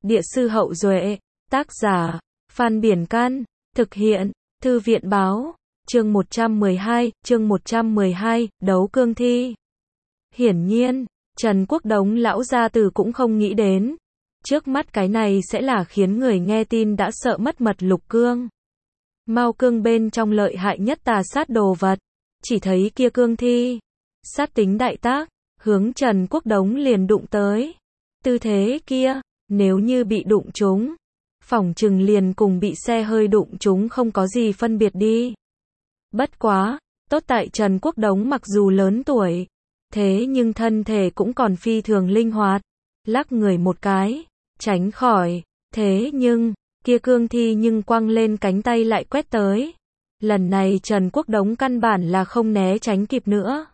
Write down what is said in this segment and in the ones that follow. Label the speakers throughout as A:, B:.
A: Địa sư Hậu Duệ, tác giả, Phan Biển Can, thực hiện, Thư viện Báo, chương 112, đấu cương thi. Hiển nhiên, Trần Quốc Đống lão gia tử cũng không nghĩ đến, trước mắt cái này sẽ là khiến người nghe tin đã sợ mất mật lục cương. Mao cương bên trong lợi hại nhất tà sát đồ vật, chỉ thấy kia cương thi, sát tính đại tác, hướng Trần Quốc Đống liền đụng tới. Tư thế kia, nếu như bị đụng trúng, phỏng chừng liền cùng bị xe hơi đụng trúng không có gì phân biệt đi. Bất quá, tốt tại Trần Quốc Đống mặc dù lớn tuổi, thế nhưng thân thể cũng còn phi thường linh hoạt, lắc người một cái, tránh khỏi, thế nhưng, kia cương thi nhưng quăng lên cánh tay lại quét tới. Lần này Trần Quốc Đống căn bản là không né tránh kịp nữa.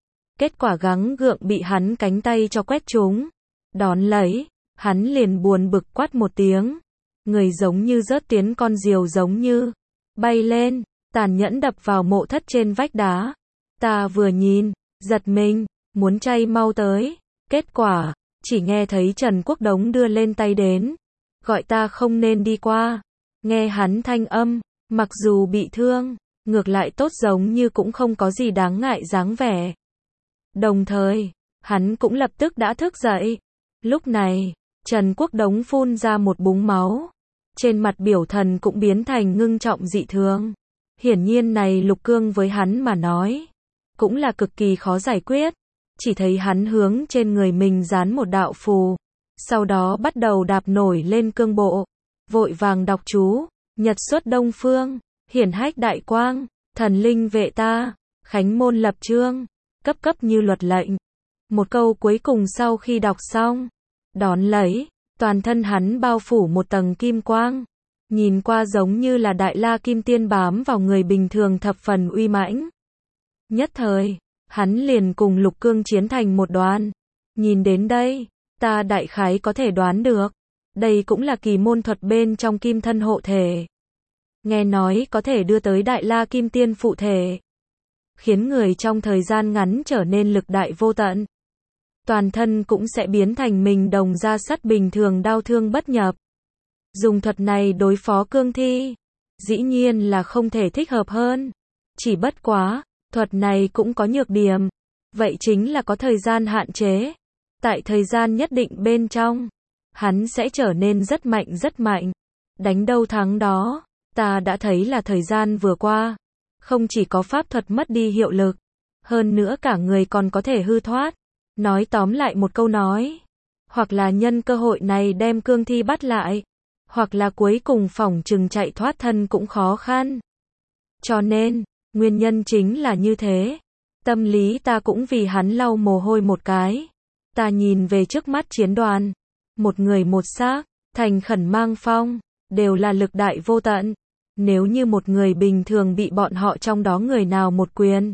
A: Kết quả gắng gượng bị hắn cánh tay cho quét trúng. Đón lấy, hắn liền buồn bực quát một tiếng. Người giống như rớt tiến con diều giống như, bay lên, tàn nhẫn đập vào mộ thất trên vách đá. Ta vừa nhìn, giật mình, muốn chay mau tới. Kết quả, chỉ nghe thấy Trần Quốc Đống đưa lên tay đến. Gọi ta không nên đi qua. Nghe hắn thanh âm, mặc dù bị thương, ngược lại tốt giống như cũng không có gì đáng ngại dáng vẻ. Đồng thời, hắn cũng lập tức đã thức dậy. Lúc này, Trần Quốc Đống phun ra một búng máu. Trên mặt biểu thần cũng biến thành ngưng trọng dị thường. Hiển nhiên này lục cương với hắn mà nói, cũng là cực kỳ khó giải quyết. Chỉ thấy hắn hướng trên người mình dán một đạo phù. Sau đó bắt đầu đạp nổi lên cương bộ. Vội vàng đọc chú, nhật xuất đông phương, hiển hách đại quang, thần linh vệ ta, khánh môn lập chương, cấp cấp như luật lệnh. Một câu cuối cùng sau khi đọc xong, đón lấy, toàn thân hắn bao phủ một tầng kim quang. Nhìn qua giống như là đại la kim tiên bám vào người bình thường thập phần uy mãnh. Nhất thời, hắn liền cùng lục cương chiến thành một đoàn. Nhìn đến đây, ta đại khái có thể đoán được, đây cũng là kỳ môn thuật bên trong kim thân hộ thể. Nghe nói có thể đưa tới đại la kim tiên phụ thể, khiến người trong thời gian ngắn trở nên lực đại vô tận. Toàn thân cũng sẽ biến thành mình đồng da sắt bình thường đau thương bất nhập. Dùng thuật này đối phó cương thi, dĩ nhiên là không thể thích hợp hơn. Chỉ bất quá, thuật này cũng có nhược điểm, vậy chính là có thời gian hạn chế. Tại thời gian nhất định bên trong, hắn sẽ trở nên rất mạnh. Đánh đâu thắng đó, ta đã thấy là thời gian vừa qua, không chỉ có pháp thuật mất đi hiệu lực, hơn nữa cả người còn có thể hư thoát. Nói tóm lại một câu nói, hoặc là nhân cơ hội này đem cương thi bắt lại, hoặc là cuối cùng phỏng chừng chạy thoát thân cũng khó khăn. Cho nên, nguyên nhân chính là như thế. Tâm lý ta cũng vì hắn lau mồ hôi một cái. Ta nhìn về trước mắt chiến đoàn, một người một xác, thành khẩn mang phong, đều là lực đại vô tận. Nếu như một người bình thường bị bọn họ trong đó người nào một quyền,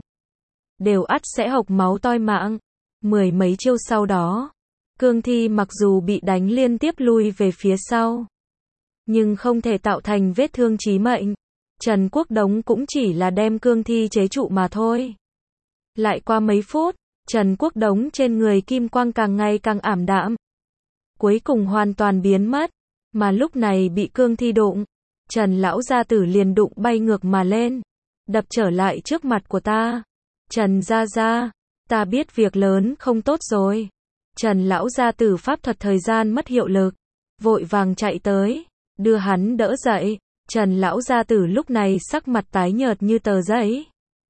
A: đều ắt sẽ hộc máu toi mạng. Mười mấy chiêu sau đó, cương thi mặc dù bị đánh liên tiếp lui về phía sau, nhưng không thể tạo thành vết thương chí mệnh. Trần Quốc Đống cũng chỉ là đem cương thi chế trụ mà thôi. Lại qua mấy phút, Trần Quốc Đống trên người kim quang càng ngày càng ảm đạm, cuối cùng hoàn toàn biến mất. Mà lúc này bị cương thi đụng, Trần lão gia tử liền đụng bay ngược mà lên, đập trở lại trước mặt của ta. Trần gia gia, ta biết việc lớn không tốt rồi. Trần lão gia tử pháp thuật thời gian mất hiệu lực, vội vàng chạy tới, đưa hắn đỡ dậy. Trần lão gia tử lúc này sắc mặt tái nhợt như tờ giấy,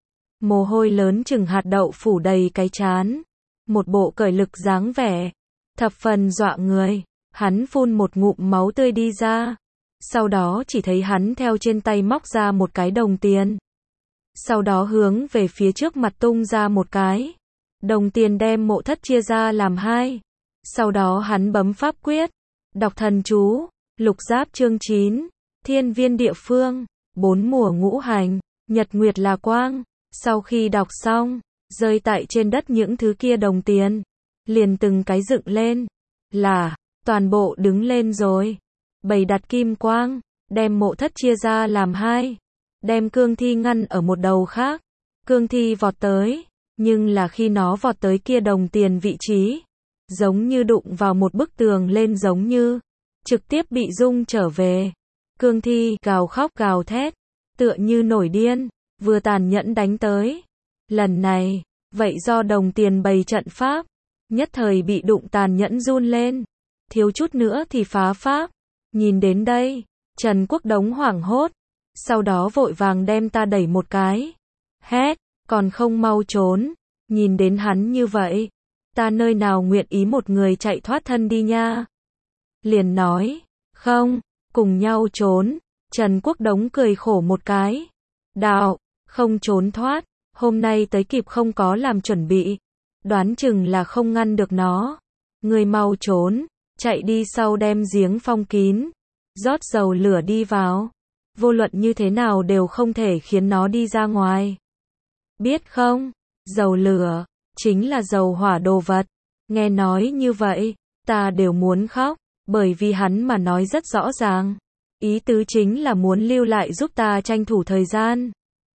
A: mồ hôi lớn chừng hạt đậu phủ đầy cái trán, một bộ cởi lực dáng vẻ, thập phần dọa người. Hắn phun một ngụm máu tươi đi ra, sau đó chỉ thấy hắn theo trên tay móc ra một cái đồng tiền, sau đó hướng về phía trước mặt tung ra một cái. Đồng tiền đem mộ thất chia ra làm hai, sau đó hắn bấm pháp quyết, đọc thần chú, lục giáp chương 9, thiên viên địa phương, bốn mùa ngũ hành, nhật nguyệt là quang. Sau khi đọc xong, rơi tại trên đất những thứ kia đồng tiền, liền từng cái dựng lên, là, toàn bộ đứng lên rồi. Bày đặt kim quang, đem mộ thất chia ra làm hai, đem cương thi ngăn ở một đầu khác. Cương thi vọt tới, nhưng là khi nó vọt tới kia đồng tiền vị trí, giống như đụng vào một bức tường lên giống như, trực tiếp bị rung trở về. Cương thi gào khóc gào thét, tựa như nổi điên, vừa tàn nhẫn đánh tới. Lần này, vậy do đồng tiền bày trận pháp, nhất thời bị đụng tàn nhẫn run lên, thiếu chút nữa thì phá pháp. Nhìn đến đây, Trần Quốc Đống hoảng hốt, sau đó vội vàng đem ta đẩy một cái, hét, còn không mau trốn. Nhìn đến hắn như vậy, ta nơi nào nguyện ý một người chạy thoát thân đi nha. Liền nói, không, cùng nhau trốn. Trần Quốc Đống cười khổ một cái, đạo, không trốn thoát, hôm nay tới kịp không có làm chuẩn bị, đoán chừng là không ngăn được nó. Người mau trốn, chạy đi sau đem giếng phong kín, rót dầu lửa đi vào, vô luận như thế nào đều không thể khiến nó đi ra ngoài. Biết không, dầu lửa, chính là dầu hỏa đồ vật. Nghe nói như vậy, ta đều muốn khóc, bởi vì hắn mà nói rất rõ ràng. Ý tứ chính là muốn lưu lại giúp ta tranh thủ thời gian,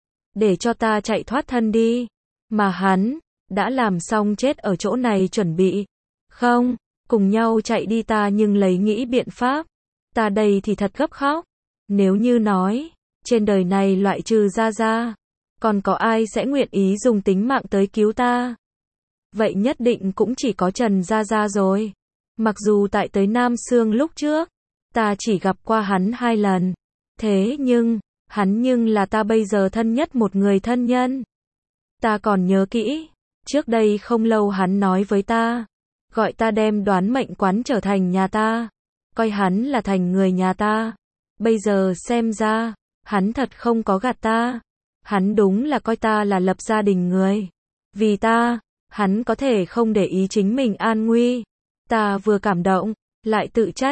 A: để cho ta chạy thoát thân đi. Mà hắn, đã làm xong chết ở chỗ này chuẩn bị. Không, cùng nhau chạy đi ta nhưng lấy nghĩ biện pháp. Ta đây thì thật gấp khóc. Nếu như nói, trên đời này loại trừ Gia Gia, còn có ai sẽ nguyện ý dùng tính mạng tới cứu ta? Vậy nhất định cũng chỉ có Trần Gia Gia rồi. Mặc dù tại tới Nam Sương lúc trước, ta chỉ gặp qua hắn 2 lần. Thế nhưng, hắn nhưng là ta bây giờ thân nhất một người thân nhân. Ta còn nhớ kỹ, trước đây không lâu hắn nói với ta, gọi ta đem Đoán Mệnh Quán trở thành nhà ta, coi hắn là thành người nhà ta. Bây giờ xem ra, hắn thật không có gạt ta. Hắn đúng là coi ta là lập gia đình người. Vì ta, hắn có thể không để ý chính mình an nguy. Ta vừa cảm động, lại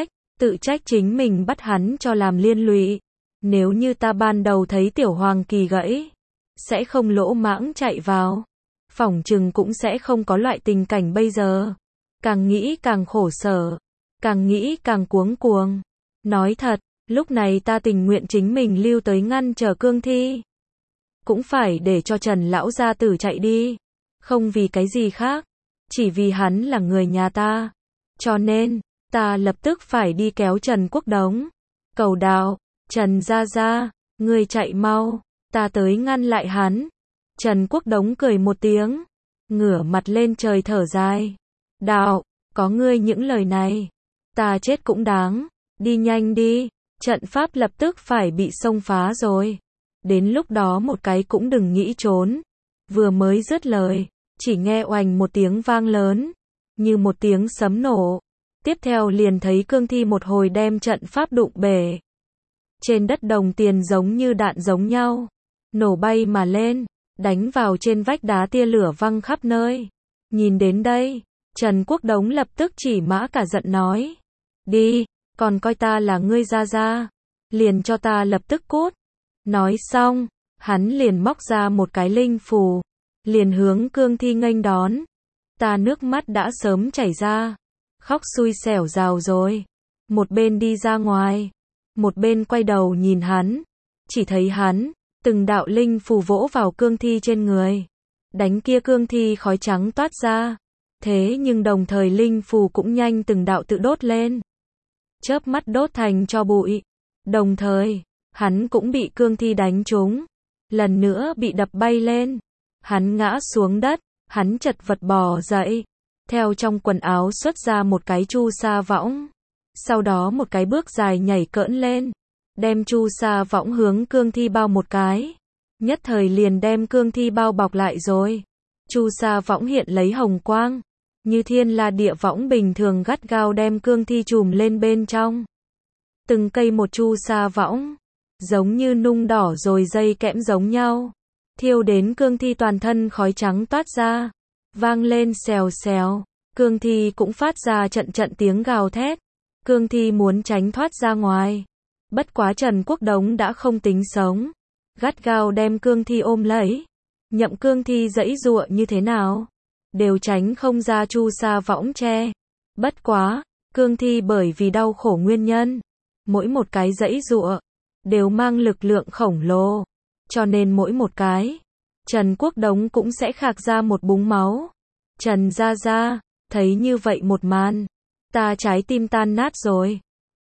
A: tự trách chính mình bắt hắn cho làm liên lụy. Nếu như ta ban đầu thấy Tiểu Hoàng Kỳ gãy, sẽ không lỗ mãng chạy vào, phỏng chừng cũng sẽ không có loại tình cảnh bây giờ. Càng nghĩ càng khổ sở, càng nghĩ càng cuống cuồng. Nói thật, lúc này ta tình nguyện chính mình lưu tới ngăn trở cương thi, cũng phải để cho Trần lão gia tử chạy đi. Không vì cái gì khác, chỉ vì hắn là người nhà ta. Cho nên, ta lập tức phải đi kéo Trần Quốc Đống, cầu đạo, Trần Gia Gia, ngươi chạy mau, ta tới ngăn lại hắn. Trần Quốc Đống cười một tiếng, ngửa mặt lên trời thở dài. Đạo, có ngươi những lời này, ta chết cũng đáng, đi nhanh đi, trận pháp lập tức phải bị xông phá rồi. Đến lúc đó một cái cũng đừng nghĩ trốn. Vừa mới dứt lời, chỉ nghe oành một tiếng vang lớn, như một tiếng sấm nổ. Tiếp theo liền thấy cương thi một hồi đem trận pháp đụng bể. Trên đất đồng tiền giống như đạn giống nhau, nổ bay mà lên, đánh vào trên vách đá tia lửa văng khắp nơi. Nhìn đến đây, Trần Quốc Đống lập tức chỉ mã cả giận nói, đi, còn coi ta là ngươi Gia Gia, liền cho ta lập tức cút. Nói xong, hắn liền móc ra một cái linh phù, liền hướng cương thi nghênh đón. Ta nước mắt đã sớm chảy ra, khóc xui xẻo rào rồi. Một bên đi ra ngoài, một bên quay đầu nhìn hắn, chỉ thấy hắn, từng đạo linh phù vỗ vào cương thi trên người. Đánh kia cương thi khói trắng toát ra. Thế nhưng đồng thời linh phù cũng nhanh từng đạo tự đốt lên, chớp mắt đốt thành tro bụi. Đồng thời, hắn cũng bị cương thi đánh trúng, lần nữa bị đập bay lên. Hắn ngã xuống đất, hắn chật vật bò dậy, theo trong quần áo xuất ra một cái chu sa võng, sau đó một cái bước dài nhảy cỡn lên, đem chu sa võng hướng cương thi bao một cái, nhất thời liền đem cương thi bao bọc lại rồi. Chu sa võng hiện lấy hồng quang, như thiên la địa võng bình thường gắt gao đem cương thi trùm lên bên trong. Từng cây một chu sa võng, giống như nung đỏ rồi dây kẽm giống nhau, thiêu đến cương thi toàn thân khói trắng toát ra, vang lên xèo xèo. Cương thi cũng phát ra trận trận tiếng gào thét. Cương thi muốn tránh thoát ra ngoài. Bất quá Trần Quốc Đống đã không tính sống, gắt gao đem cương thi ôm lấy. Nhậm cương thi giãy giụa như thế nào, đều tránh không ra chu sa võng che. Bất quá, cương thi bởi vì đau khổ nguyên nhân, mỗi một cái giãy giụa đều mang lực lượng khổng lồ, cho nên mỗi một cái, Trần Quốc Đống cũng sẽ khạc ra một búng máu. Trần Gia Gia, thấy như vậy một màn, ta trái tim tan nát rồi.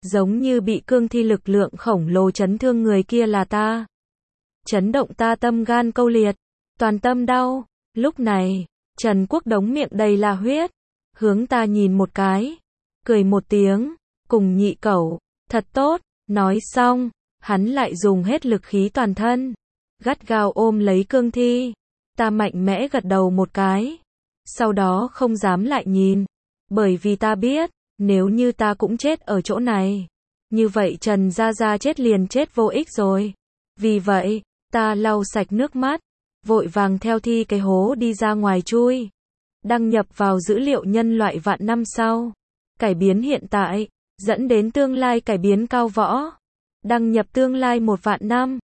A: Giống như bị cương thi lực lượng khổng lồ chấn thương người kia là ta. Chấn động ta tâm gan câu liệt, toàn tâm đau. Lúc này, Trần Quốc Đống miệng đầy là huyết, hướng ta nhìn một cái, cười một tiếng, cùng nhị cẩu, thật tốt, nói xong, hắn lại dùng hết lực khí toàn thân, gắt gao ôm lấy cương thi. Ta mạnh mẽ gật đầu một cái, sau đó không dám lại nhìn, bởi vì ta biết, nếu như ta cũng chết ở chỗ này, như vậy Trần Gia Gia chết liền chết vô ích rồi. Vì vậy, ta lau sạch nước mắt, vội vàng theo thi cái hố đi ra ngoài chui. Đăng nhập vào dữ liệu nhân loại vạn năm sau. Cải biến hiện tại, dẫn đến tương lai cải biến cao võ. Đăng nhập tương lai 1 vạn năm.